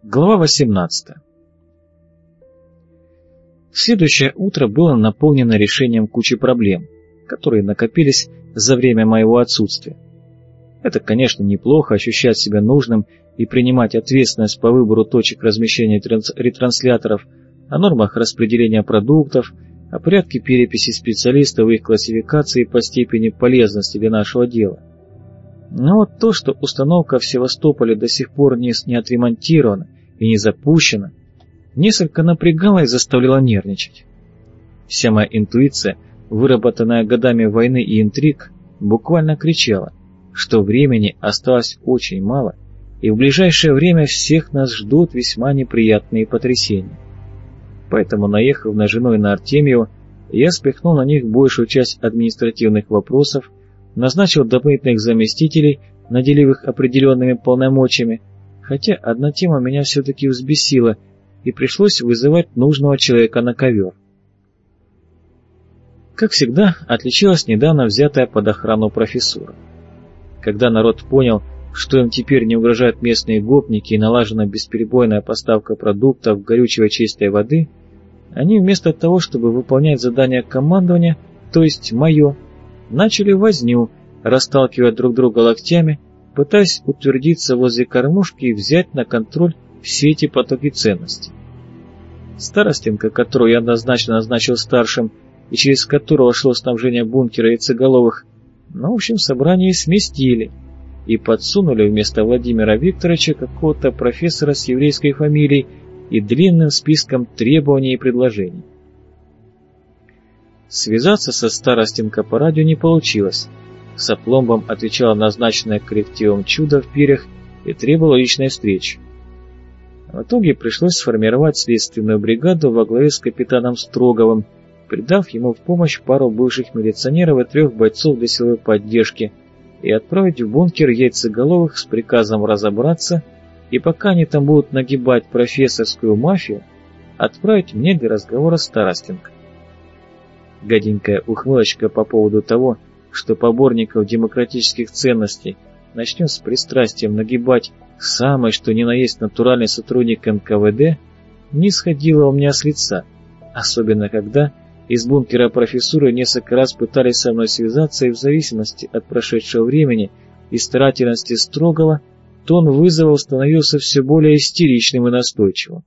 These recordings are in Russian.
Глава 18. Следующее утро было наполнено решением кучи проблем, которые накопились за время моего отсутствия. Это, конечно, неплохо ощущать себя нужным и принимать ответственность по выбору точек размещения ретрансляторов, о нормах распределения продуктов, о порядке переписи специалистов и их классификации по степени полезности для нашего дела. Но вот то, что установка в Севастополе до сих пор не отремонтирована и не запущена, несколько напрягало и заставляло нервничать. Вся моя интуиция, выработанная годами войны и интриг, буквально кричала, что времени осталось очень мало, и в ближайшее время всех нас ждут весьма неприятные потрясения. Поэтому, наехав на жену и на Артемьеву, я спихнул на них большую часть административных вопросов, назначил дополнительных заместителей, наделив их определенными полномочиями, хотя одна тема меня все-таки взбесила, и пришлось вызывать нужного человека на ковер. Как всегда, отличилась недавно взятая под охрану профессура. Когда народ понял, что им теперь не угрожают местные гопники и налажена бесперебойная поставка продуктов, горючего, чистой воды, они вместо того, чтобы выполнять задания командования, то есть мое, начали возню, расталкивая друг друга локтями, пытаясь утвердиться возле кормушки и взять на контроль все эти потоки ценностей. Старостенко, которую я однозначно назначил старшим и через которого шло снабжение бункера яйцеголовых, в общем собрании сместили и подсунули вместо Владимира Викторовича какого-то профессора с еврейской фамилией и длинным списком требований и предложений. Связаться со Старостенко по радио не получилось. С опломбом отвечала назначенное коллективом чудо в перьях и требовала личной встречи. В итоге пришлось сформировать следственную бригаду во главе с капитаном Строговым, придав ему в помощь пару бывших милиционеров и 3 бойцов для силовой поддержки, и отправить в бункер яйцеголовых с приказом разобраться, и пока они там будут нагибать профессорскую мафию, отправить мне для разговора Старостенко. Гаденькая ухмылочка по поводу того, что поборников демократических ценностей начнет с пристрастием нагибать самый что ни на есть натуральный сотрудник НКВД, не сходила у меня с лица, особенно когда из бункера профессуры несколько раз пытались со мной связаться, и в зависимости от прошедшего времени и старательности Строгова, тон вызова становился все более истеричным и настойчивым.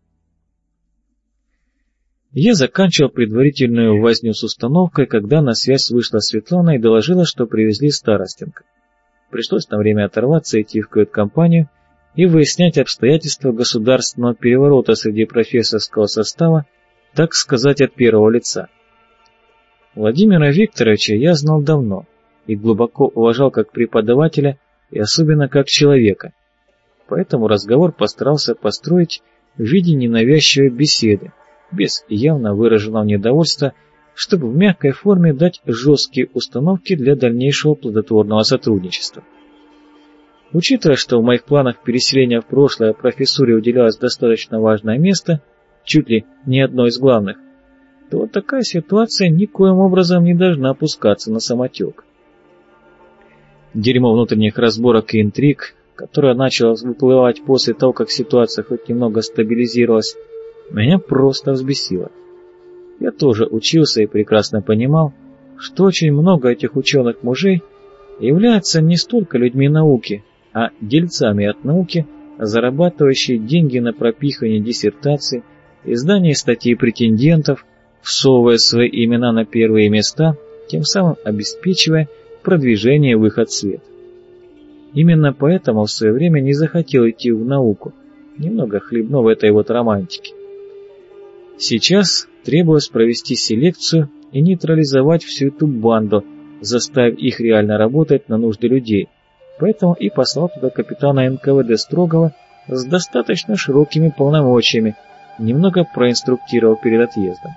Я заканчивал предварительную возню с установкой, когда на связь вышла Светлана и доложила, что привезли Старостенко. Пришлось на время оторваться, идти в кают-компанию и выяснять обстоятельства государственного переворота среди профессорского состава, так сказать, от первого лица. Владимира Викторовича я знал давно и глубоко уважал как преподавателя и особенно как человека, поэтому разговор постарался построить в виде ненавязчивой беседы, без явно выраженного недовольства, чтобы в мягкой форме дать жесткие установки для дальнейшего плодотворного сотрудничества. Учитывая, что в моих планах переселения в прошлое профессуре уделялось достаточно важное место, чуть ли не одно из главных, то вот такая ситуация никоим образом не должна опускаться на самотек. Дерьмо внутренних разборок и интриг, которое начало выплывать после того, как ситуация хоть немного стабилизировалась, меня просто взбесило. Я тоже учился и прекрасно понимал, что очень много этих ученых-мужей являются не столько людьми науки, а дельцами от науки, зарабатывающие деньги на пропихивание диссертаций, издание статей претендентов, всовывая свои имена на первые места, тем самым обеспечивая продвижение в их свет. Именно поэтому в свое время не захотел идти в науку, немного хлебнув этой вот романтики. Сейчас требовалось провести селекцию и нейтрализовать всю эту банду, заставив их реально работать на нужды людей, поэтому и послал туда капитана НКВД Строгова с достаточно широкими полномочиями, немного проинструктировав перед отъездом.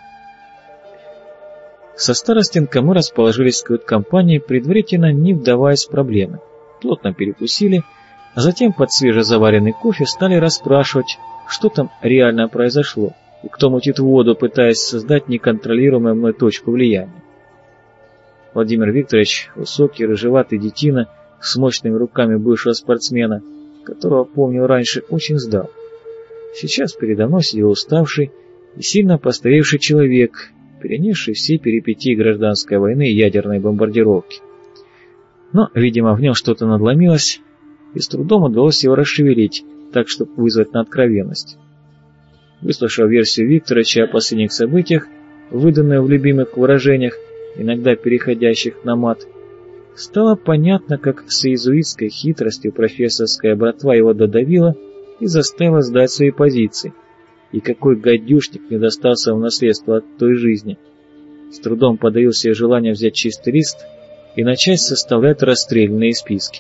Со Старостенко мы расположились в кают-компании, предварительно не вдаваясь в проблемы, плотно перекусили, а затем под свежезаваренный кофе стали расспрашивать, что там реально произошло, и кто мутит воду, пытаясь создать неконтролируемую мной точку влияния. Владимир Викторович, высокий, рыжеватый детина, с мощными руками бывшего спортсмена, которого помнил раньше, очень сдал. Сейчас передо мной сидел уставший и сильно постаревший человек, перенесший все перипетии гражданской войны и ядерной бомбардировки. Но, видимо, в нем что-то надломилось, и с трудом удалось его расшевелить, так, чтобы вызвать на откровенность. Выслушав версию Викторовича о последних событиях, выданную в любимых выражениях, иногда переходящих на мат, стало понятно, как с иезуитской хитростью профессорская братва его додавила и заставила сдать свои позиции, и какой гадюшник не достался в наследство от той жизни. С трудом подавил себе желание взять чистый лист и начать составлять расстрельные списки.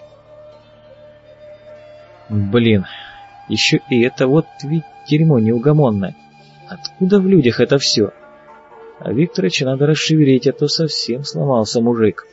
Блин, еще и это вот ведь дерьмо неугомонное. Откуда в людях это все? А Викторовича надо расшевелить, а то совсем сломался мужик.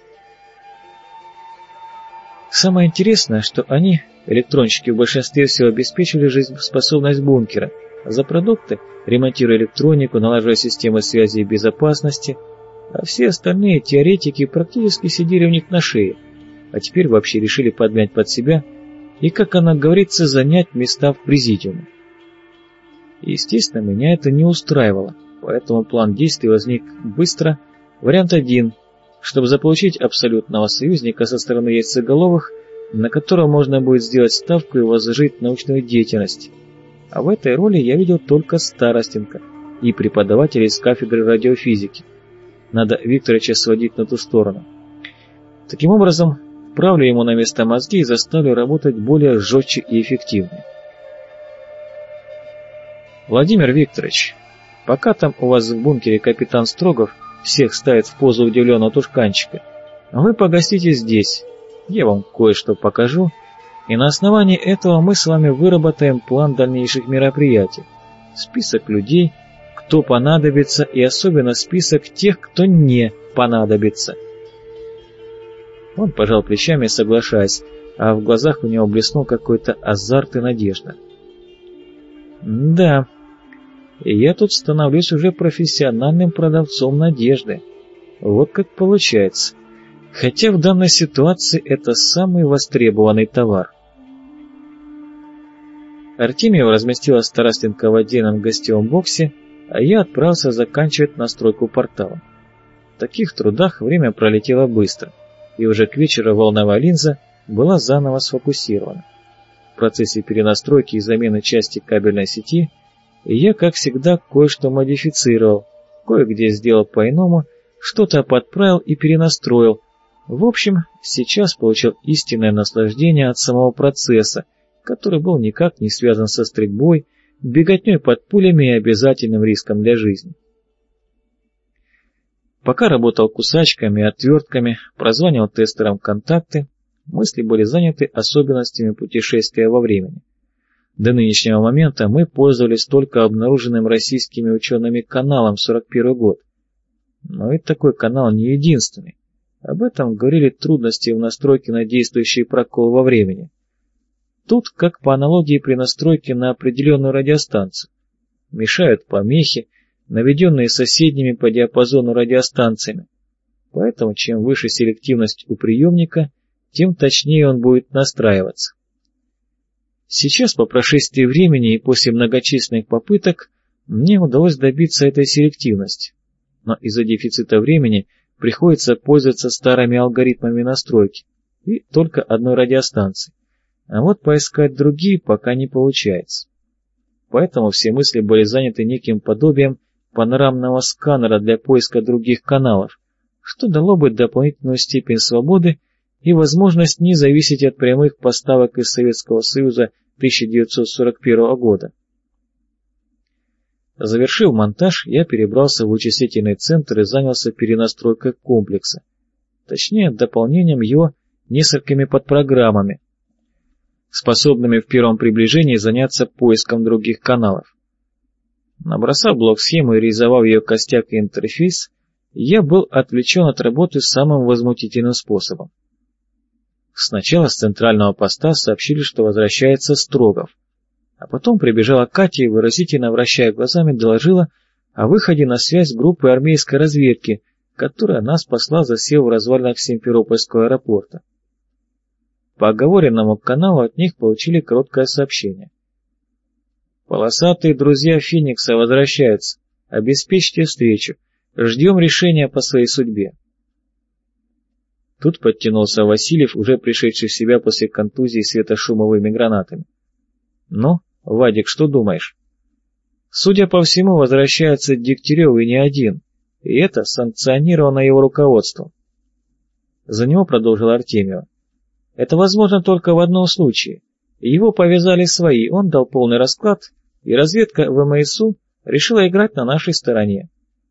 Самое интересное, что они, электронщики, в большинстве всего обеспечивали жизнеспособность бункера, а за продукты, ремонтируя электронику, налаживая системы связи и безопасности, а все остальные теоретики практически сидели у них на шее, а теперь вообще решили подмять под себя и, как она говорится, занять места в президиуме. Естественно, меня это не устраивало, поэтому план действий возник быстро. Вариант 1, чтобы заполучить абсолютного союзника со стороны яйцеголовых, на которого можно будет сделать ставку и возложить научную деятельность. А в этой роли я видел только Старостенко и преподавателей с кафедры радиофизики. Надо Викторовича сводить на ту сторону. Таким образом, вправлю ему на место мозги и заставлю работать более жестче и эффективнее. Владимир Викторович, пока там у вас в бункере капитан Строгов всех ставит в позу удивленного тушканчика, вы погостите здесь, я вам кое-что покажу, и на основании этого мы с вами выработаем план дальнейших мероприятий, список людей, кто понадобится, и особенно список тех, кто не понадобится. Он пожал плечами, соглашаясь, а в глазах у него блеснул какой-то азарт и надежда. Да, я тут становлюсь уже профессиональным продавцом надежды. Вот как получается. Хотя в данной ситуации это самый востребованный товар. Артемьева разместила Старостенко в отдельном гостевом боксе, а я отправился заканчивать настройку портала. В таких трудах время пролетело быстро, и уже к вечеру волновая линза была заново сфокусирована. В процессе перенастройки и замены части кабельной сети я, как всегда, кое-что модифицировал, кое-где сделал по-иному, что-то подправил и перенастроил. В общем, сейчас получил истинное наслаждение от самого процесса, который был никак не связан со стрельбой, беготней под пулями и обязательным риском для жизни. Пока работал кусачками и отвертками, прозванивал тестерам контакты, мысли были заняты особенностями путешествия во времени. До нынешнего момента мы пользовались только обнаруженным российскими учеными каналом 41 год. Но и такой канал не единственный. Об этом говорили трудности в настройке на действующий прокол во времени. Тут, как по аналогии при настройке на определенную радиостанцию, мешают помехи, наведенные соседними по диапазону радиостанциями. Поэтому чем выше селективность у приемника, тем точнее он будет настраиваться. Сейчас, по прошествии времени и после многочисленных попыток, мне удалось добиться этой селективности. Но из-за дефицита времени приходится пользоваться старыми алгоритмами настройки и только одной радиостанции. А вот поискать другие пока не получается. Поэтому все мысли были заняты неким подобием панорамного сканера для поиска других каналов, что дало бы дополнительную степень свободы и возможность не зависеть от прямых поставок из Советского Союза 1941 года. Завершив монтаж, я перебрался в вычислительный центр и занялся перенастройкой комплекса, точнее дополнением его несколькими подпрограммами, способными в первом приближении заняться поиском других каналов. Набросав блок-схему и реализовав ее костяк и интерфейс, я был отвлечен от работы самым возмутительным способом. Сначала с центрального поста сообщили, что возвращается Строгов, а потом прибежала Катя и, выразительно вращая глазами, доложила о выходе на связь группы армейской разведки, которая нас спасла, засев в развалинах Симферопольского аэропорта. По оговоренному каналу от них получили короткое сообщение. Полосатые друзья Феникса возвращаются. Обеспечьте встречу. Ждем решения по своей судьбе. Тут подтянулся Васильев, уже пришедший в себя после контузии светошумовыми гранатами. Ну, Вадик, что думаешь? Судя по всему, возвращается Дегтярев и не один, и это санкционировано его руководством. За него продолжил Артемьев. Это возможно только в одном случае. Его повязали свои, он дал полный расклад, и разведка ВМСУ решила играть на нашей стороне.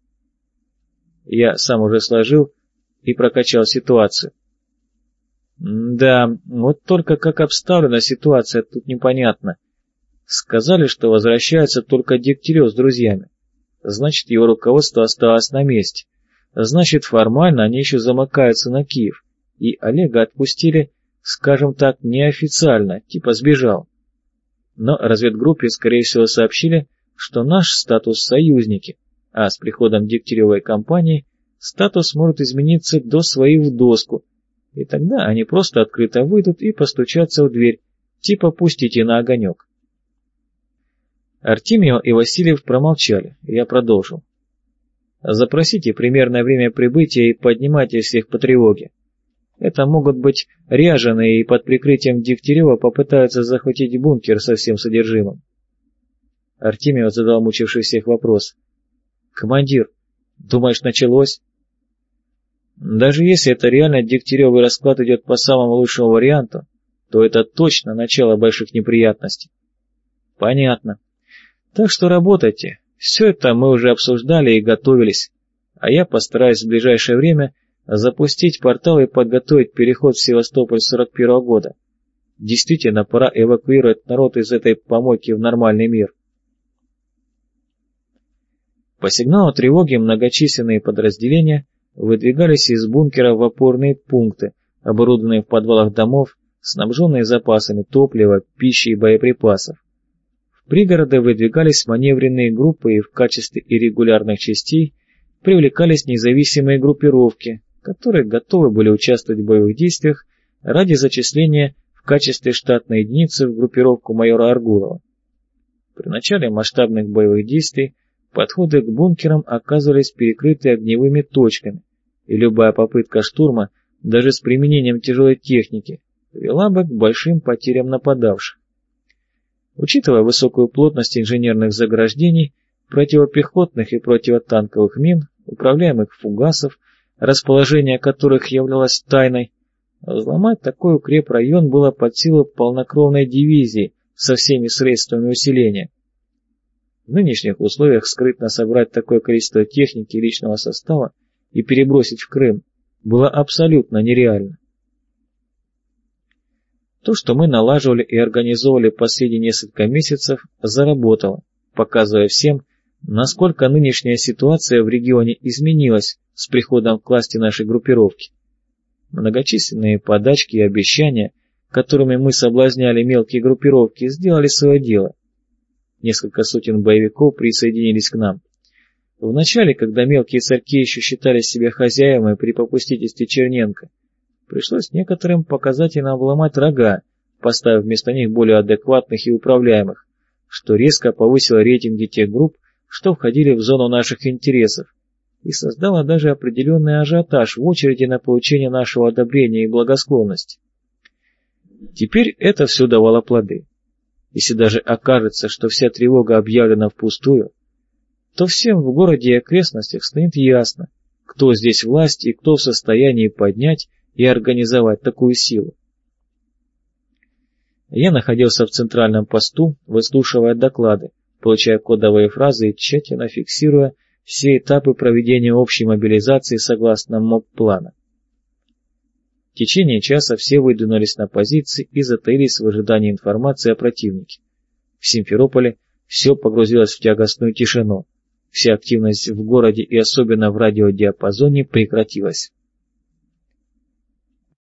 Я сам уже сложил и прокачал ситуацию. Да, вот только как обставлена ситуация, тут непонятно. Сказали, что возвращается только Дегтярев с друзьями. Значит, его руководство осталось на месте. Значит, формально они еще замыкаются на Киев. И Олега отпустили, скажем так, неофициально, типа сбежал. Но разведгруппе, скорее всего, сообщили, что наш статус союзники, а с приходом Дегтяревой компании статус может измениться до своих в доску, и тогда они просто открыто выйдут и постучатся в дверь, типа пустите на огонек. Артемьев и Васильев промолчали, и я продолжил. Запросите примерное время прибытия и поднимайте всех по тревоге. Это могут быть ряженые и под прикрытием Дегтярева попытаются захватить бункер со всем содержимым. Артемьев задал мучивший всех вопрос. «Командир, думаешь, началось?» Даже если это реально Дегтяревый расклад идет по самому лучшему варианту, то это точно начало больших неприятностей. Понятно. Так что работайте. Все это мы уже обсуждали и готовились, а я постараюсь в ближайшее время запустить портал и подготовить переход в Севастополь 41-го года. Действительно, пора эвакуировать народ из этой помойки в нормальный мир. По сигналу тревоги многочисленные подразделения выдвигались из бункера в опорные пункты, оборудованные в подвалах домов, снабженные запасами топлива, пищи и боеприпасов. В пригороды выдвигались маневренные группы и в качестве иррегулярных частей привлекались независимые группировки, которые готовы были участвовать в боевых действиях ради зачисления в качестве штатной единицы в группировку майора Аргулова. При начале масштабных боевых действий подходы к бункерам оказывались перекрыты огневыми точками, и любая попытка штурма, даже с применением тяжелой техники, вела бы к большим потерям нападавших. Учитывая высокую плотность инженерных заграждений, противопехотных и противотанковых мин, управляемых фугасов, расположение которых являлось тайной, взломать такой укрепрайон было под силу полнокровной дивизии со всеми средствами усиления. В нынешних условиях скрытно собрать такое количество техники и личного состава и перебросить в Крым было абсолютно нереально. То, что мы налаживали и организовывали последние несколько месяцев, заработало, показывая всем, насколько нынешняя ситуация в регионе изменилась с приходом к власти нашей группировки. Многочисленные подачки и обещания, которыми мы соблазняли мелкие группировки, сделали свое дело. Несколько сотен боевиков присоединились к нам. Вначале, когда мелкие царьки еще считали себя хозяевами при попустительстве Черненко, пришлось некоторым показательно обломать рога, поставив вместо них более адекватных и управляемых, что резко повысило рейтинги тех групп, что входили в зону наших интересов, и создало даже определенный ажиотаж в очереди на получение нашего одобрения и благосклонности. Теперь это все давало плоды. Если даже окажется, что вся тревога объявлена впустую, то всем в городе и окрестностях станет ясно, кто здесь власть и кто в состоянии поднять и организовать такую силу. Я находился в центральном посту, выслушивая доклады, получая кодовые фразы и тщательно фиксируя все этапы проведения общей мобилизации согласно МОП-плана. В течение часа все выдвинулись на позиции и затаились в ожидании информации о противнике. В Симферополе все погрузилось в тягостную тишину. Вся активность в городе и особенно в радиодиапазоне прекратилась.